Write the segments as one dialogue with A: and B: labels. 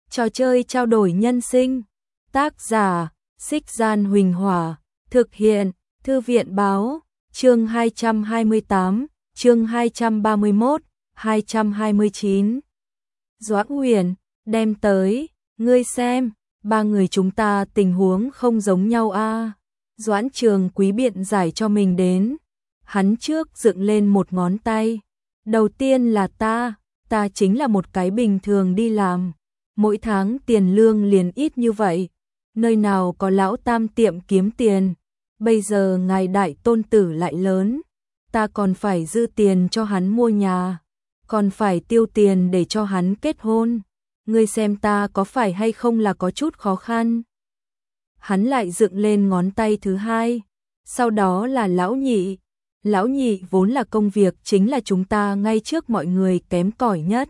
A: Trò chơi trao đổi nhân sinh. Tác giả: Xích Gian Huỳnh Hỏa. Thực hiện: Thư viện báo. Chương 228, chương 231, 229. Doãn Huyền, đem tới, ngươi xem, ba người chúng ta tình huống không giống nhau a. Doãn Trường Quý biện giải cho mình đến. Hắn trước dựng lên một ngón tay. Đầu tiên là ta chính là một cái bình thường đi làm. Mỗi tháng tiền lương liền ít như vậy. Nơi nào có lão tam tiệm kiếm tiền. Bây giờ ngài đại tôn tử lại lớn. Ta còn phải dư tiền cho hắn mua nhà. Còn phải tiêu tiền để cho hắn kết hôn. Ngươi xem ta có phải hay không là có chút khó khăn. Hắn lại dựng lên ngón tay thứ hai. Sau đó là lão nhị. Lão nhị vốn là công việc chính là chúng ta ngay trước mọi người kém cỏi nhất.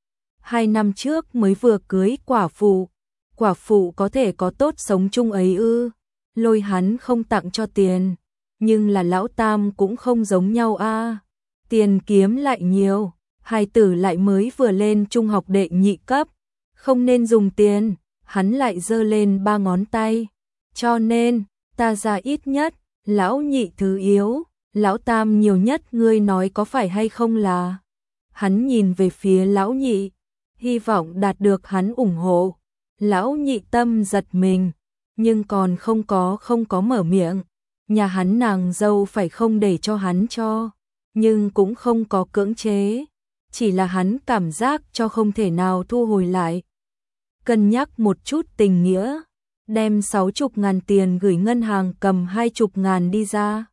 A: 2 năm trước mới vừa cưới quả phụ. Quả phụ có thể có tốt sống chung ấy ư? Lôi hắn không tặng cho tiền. Nhưng là lão tam cũng không giống nhau a. Tiền kiếm lại nhiều. Hài tử lại mới vừa lên trung học đệ nhị cấp. Không nên dùng tiền. Hắn lại giơ lên 3 ngón tay. Cho nên, ta ra ít nhất, lão nhị thứ yếu. Lão tam nhiều nhất, ngươi nói có phải hay không là? Hắn nhìn về phía lão nhị, hy vọng đạt được hắn ủng hộ. Lão nhị tâm giật mình, nhưng còn không có mở miệng. Nhà hắn nàng dâu phải không để cho hắn cho, nhưng cũng không có cưỡng chế. Chỉ là hắn cảm giác cho không thể nào thu hồi lại. Cân nhắc một chút tình nghĩa, đem 60.000 tiền gửi ngân hàng, cầm 20.000 đi ra.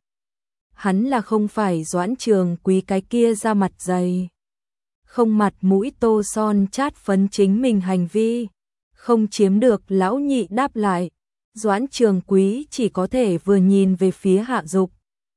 A: Hắn là không phải Doãn Trường Quý cái kia ra mặt dày. Không mặt mũi tô son chát phấn chính mình hành vi. Không chiếm được, lão nhị đáp lại. Doãn Trường Quý chỉ có thể vừa nhìn về phía Hạ Dục.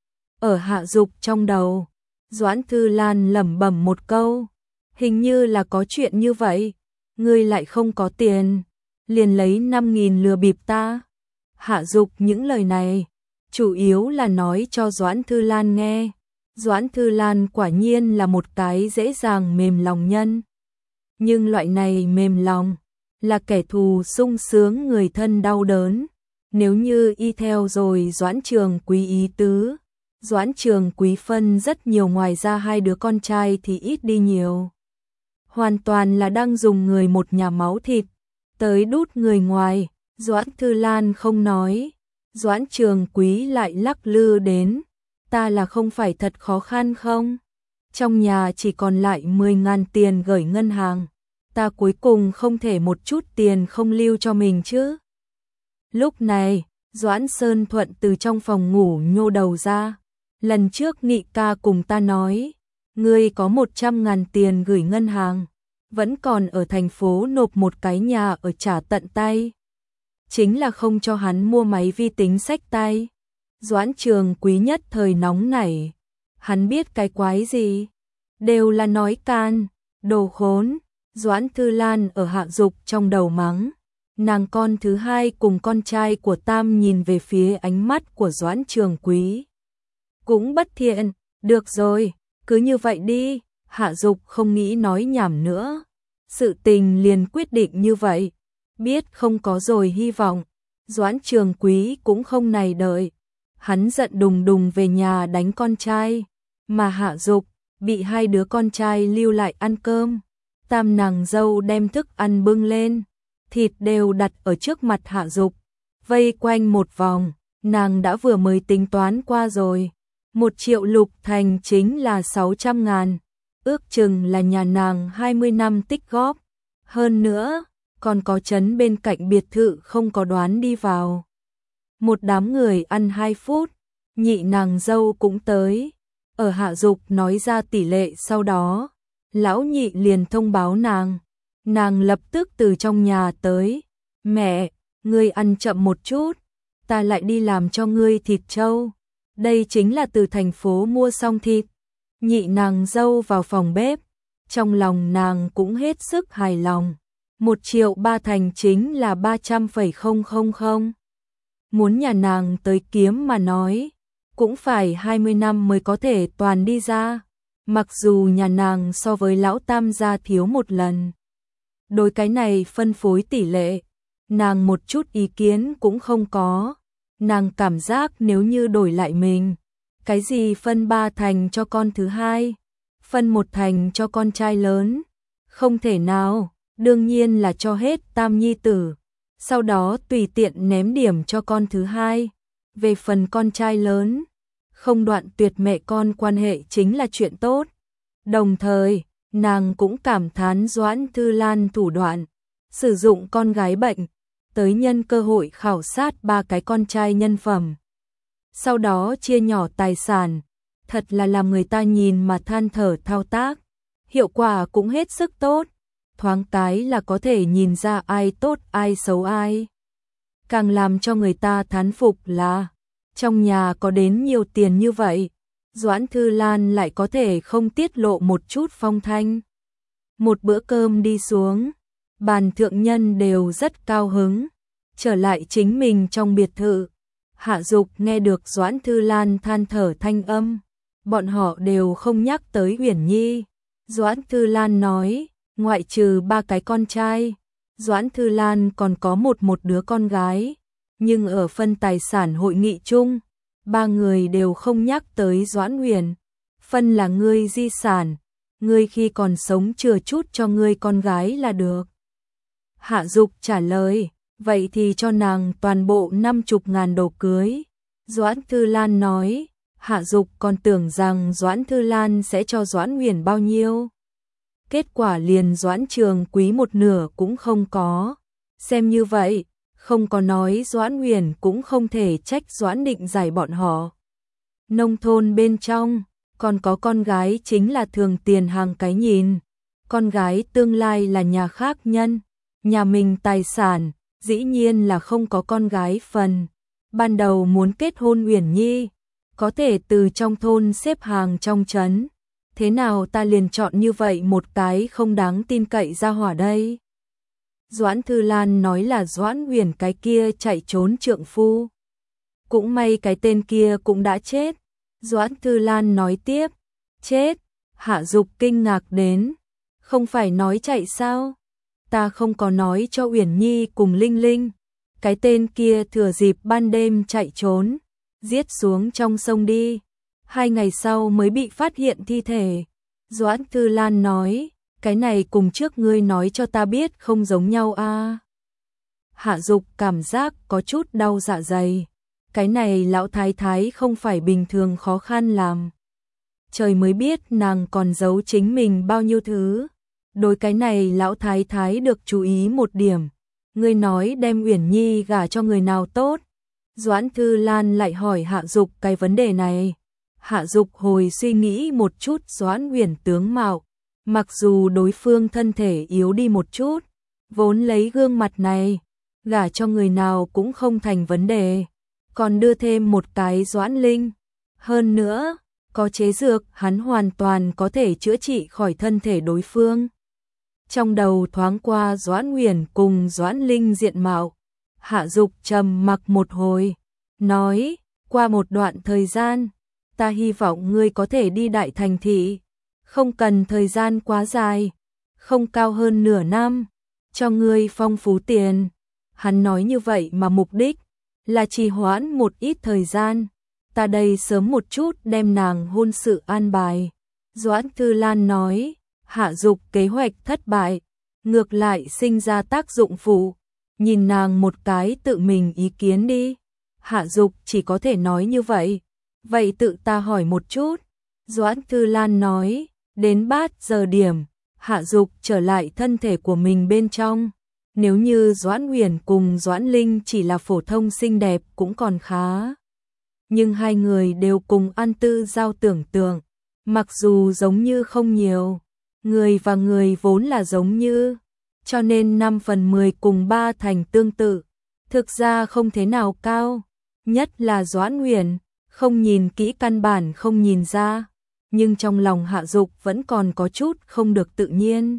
A: Ở Hạ Dục trong đầu, Doãn Thư Lan lẩm bẩm một câu. Hình như là có chuyện như vậy. Ngươi lại không có tiền. Liền lấy 5.000 lừa bịp ta. Hạ Dục những lời này chủ yếu là nói cho Doãn Thư Lan nghe. Doãn Thư Lan quả nhiên là một cái dễ dàng mềm lòng nhân. Nhưng loại này mềm lòng là kẻ thù sung sướng người thân đau đớn. Nếu như y theo rồi Doãn Trường Quý ý tứ, Doãn Trường Quý phân rất nhiều, ngoài ra 2 đứa con trai thì ít đi nhiều. Hoàn toàn là đang dùng người một nhà máu thịt tới đút người ngoài. Doãn Thư Lan không nói. Doãn Trường Quý lại lắc lư đến. Ta là không phải thật khó khăn không? Trong nhà chỉ còn lại 10.000 tiền gửi ngân hàng. Ta cuối cùng không thể một chút tiền không lưu cho mình chứ. Lúc này, Doãn Sơn Thuận từ trong phòng ngủ nhô đầu ra. Lần trước Nghị ca cùng ta nói, ngươi có 100.000 tiền gửi ngân hàng, vẫn còn ở thành phố nộp một cái nhà ở trả tận tay. Chính là không cho hắn mua máy vi tính xách tay. Doãn Trường Quý nhất thời nóng nảy. Hắn biết cái quái gì? Đều là nói can, đồ khốn. Doãn Thư Lan ở Hạ Dục trong đầu mắng. Nàng con thứ hai cùng con trai của Tam nhìn về phía ánh mắt của Doãn Trường Quý. Cũng bất thiện. Được rồi, cứ như vậy đi. Hạ Dục không nghĩ nói nhảm nữa. Sự tình liền quyết định như vậy. Biết không có rồi hy vọng. Doãn Trường Quý cũng không này đợi. Hắn giận đùng đùng về nhà đánh con trai. Mà Hạ Dục bị 2 đứa con trai lưu lại ăn cơm. Tam nàng dâu đem thức ăn bưng lên. Thịt đều đặt ở trước mặt Hạ Dục. Vây quanh một vòng. Nàng đã vừa mới tính toán qua rồi. 1 triệu lục thành chính là 600.000. Ước chừng là nhà nàng 20 năm tích góp. Hơn nữa, còn có trấn bên cạnh biệt thự không có đoán đi vào. Một đám người ăn 2 phút, nhị nàng dâu cũng tới. Ở Hạ Dục nói ra tỷ lệ sau đó, lão nhị liền thông báo nàng. Nàng lập tức từ trong nhà tới. Mẹ, ngươi ăn chậm một chút, ta lại đi làm cho ngươi thịt trâu. Đây chính là từ thành phố mua xong thịt. Nhị nàng dâu vào phòng bếp. Trong lòng nàng cũng hết sức hài lòng. 1 triệu 3 thành chính là 300.000. Muốn nhà nàng tới kiếm mà nói, cũng phải 20 năm mới có thể toàn đi ra. Mặc dù nhà nàng so với lão tam gia thiếu 1 lần. Đối cái này phân phối tỷ lệ, nàng một chút ý kiến cũng không có. Nàng cảm giác nếu như đổi lại mình, cái gì phân 3 thành cho con thứ hai, phân 1 thành cho con trai lớn, không thể nào, đương nhiên là cho hết tam nhi tử, sau đó tùy tiện ném điểm cho con thứ hai. Về phần con trai lớn, không đoạn tuyệt mẹ con quan hệ chính là chuyện tốt. Đồng thời, nàng cũng cảm thán Doãn Thư Lan thủ đoạn, sử dụng con gái bệnh, tới nhân cơ hội khảo sát 3 cái con trai nhân phẩm. Sau đó chia nhỏ tài sản, thật là làm người ta nhìn mà than thở thao tác. Hiệu quả cũng hết sức tốt, thoáng cái là có thể nhìn ra ai tốt ai xấu ai. Càng làm cho người ta thán phục là, trong nhà có đến nhiều tiền như vậy, Doãn Thư Lan lại có thể không tiết lộ một chút phong thanh. Một bữa cơm đi xuống, bàn thượng nhân đều rất cao hứng, trở lại chính mình trong biệt thự. Hạ Dục nghe được Doãn Thư Lan than thở thanh âm, bọn họ đều không nhắc tới Uyển Nhi. Doãn Thư Lan nói, ngoại trừ 3 cái con trai, Doãn Thư Lan còn có một đứa con gái, nhưng ở phân tài sản hội nghị chung, 3 người đều không nhắc tới Doãn Uyển. Phân là ngươi di sản, ngươi khi còn sống chừa chút cho ngươi con gái là được. Hạ Dục trả lời, vậy thì cho nàng toàn bộ 50.000 đồ cưới. Doãn Thư Lan nói, Hạ Dục còn tưởng rằng Doãn Thư Lan sẽ cho Doãn Uyển bao nhiêu. Kết quả liền Doãn Trường Quý 1/2 cũng không có. Xem như vậy, không có nói Doãn Uyển cũng không thể trách Doãn Định giải bọn họ. Nông thôn bên trong, còn có con gái chính là thường tiền hàng cái nhìn. Con gái tương lai là nhà khác nhân, nhà mình tài sản, dĩ nhiên là không có con gái phần. Ban đầu muốn kết hôn Uyển Nhi, có thể từ trong thôn xếp hàng trong trấn. Thế nào ta liền chọn như vậy một cái không đáng tin cậy ra hỏa đây? Doãn Thư Lan nói là Doãn Uyển cái kia chạy trốn trượng phu. Cũng may cái tên kia cũng đã chết. Doãn Thư Lan nói tiếp, chết. Hạ Dục kinh ngạc đến, không phải nói chạy sao? Ta không có nói cho Uyển Nhi cùng Linh Linh. Cái tên kia thừa dịp ban đêm chạy trốn, giết xuống trong sông đi. 2 ngày sau mới bị phát hiện thi thể. Doãn Thư Lan nói, cái này cùng trước ngươi nói cho ta biết không giống nhau a. Hạ Dục cảm giác có chút đau dạ dày. Cái này lão thái thái không phải bình thường khó khăn làm. Trời mới biết nàng còn giấu chính mình bao nhiêu thứ. Đối cái này lão thái thái được chú ý một điểm. Ngươi nói đem Uyển Nhi gả cho người nào tốt? Doãn Thư Lan lại hỏi Hạ Dục cái vấn đề này. Hạ Dục hồi suy nghĩ một chút Doãn Uyển tướng mạo. Mặc dù đối phương thân thể yếu đi một chút, vốn lấy gương mặt này, gả cho người nào cũng không thành vấn đề. Còn đưa thêm một cái Doãn Linh. Hơn nữa, có chế dược hắn hoàn toàn có thể chữa trị khỏi thân thể đối phương. Trong đầu thoáng qua Doãn Uyển cùng Doãn Linh diện mạo. Hạ Dục trầm mặc một hồi, nói, qua một đoạn thời gian, ta hy vọng ngươi có thể đi đại thành thị, không cần thời gian quá dài, không cao hơn nửa năm, cho ngươi phong phú tiền. Hắn nói như vậy mà mục đích là trì hoãn một ít thời gian, ta đây sớm một chút đem nàng hôn sự an bài. Doãn Thư Lan nói, Hạ Dục kế hoạch thất bại, ngược lại sinh ra tác dụng phụ, nhìn nàng một cái tự mình ý kiến đi. Hạ Dục chỉ có thể nói như vậy, vậy tự ta hỏi một chút. Doãn Thư Lan nói, đến 3 giờ điểm, Hạ Dục trở lại thân thể của mình bên trong. Nếu như Doãn Uyển cùng Doãn Linh chỉ là phổ thông xinh đẹp cũng còn khá. Nhưng 2 người đều cùng ăn tư giao tưởng tượng, mặc dù giống như không nhiều, người và người vốn là giống như, cho nên 5/10 cùng 3 thành tương tự, thực ra không thế nào cao, nhất là Doãn Uyển, không nhìn kỹ căn bản không nhìn ra, nhưng trong lòng Hạ Dục vẫn còn có chút không được tự nhiên.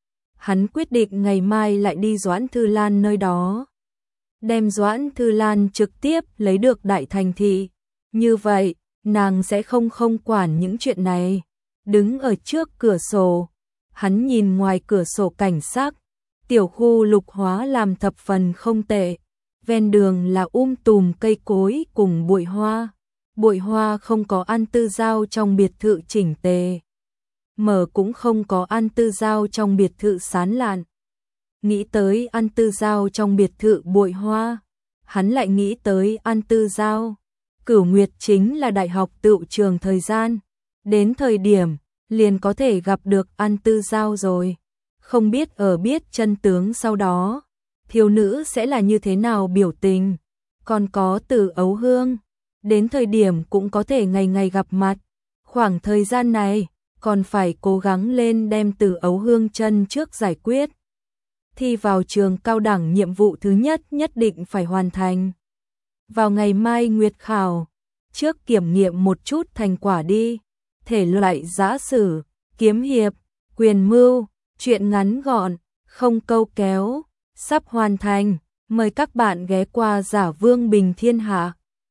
A: Hắn quyết định ngày mai lại đi Doãn Thư Lan nơi đó, đem Doãn Thư Lan trực tiếp lấy được đại thành thị, như vậy, nàng sẽ không quản những chuyện này. Đứng ở trước cửa sổ, hắn nhìn ngoài cửa sổ cảnh sắc, Tiểu khu Lục Hóa làm thập phần không tệ, ven đường là tùm cây cối cùng bụi hoa. Bụi hoa không có ăn tư giao trong biệt thự chỉnh tề. Mở cũng không có ăn tư giao trong biệt thự sán lạn. Nghĩ tới ăn tư giao trong biệt thự bụi hoa, hắn lại nghĩ tới ăn tư giao. Cửu Nguyệt chính là đại học tựu trường thời gian, đến thời điểm liền có thể gặp được ăn tư giao rồi. Không biết biết chân tướng sau đó, thiếu nữ sẽ là như thế nào biểu tình. Còn có Từ Ấu Hương, đến thời điểm cũng có thể ngày ngày gặp mặt. Khoảng thời gian này, còn phải cố gắng lên đem Từ Ấu Hương chân trước giải quyết. Thi vào trường cao đẳng nhiệm vụ thứ nhất nhất định phải hoàn thành. Vào ngày mai nguyệt khảo, trước kiểm nghiệm một chút thành quả đi. Thể loại giã sử, kiếm hiệp, quyền mưu, truyện ngắn gọn, không câu kéo, sắp hoàn thành. Mời các bạn ghé qua Giả Vương Bình Thiên Hạ.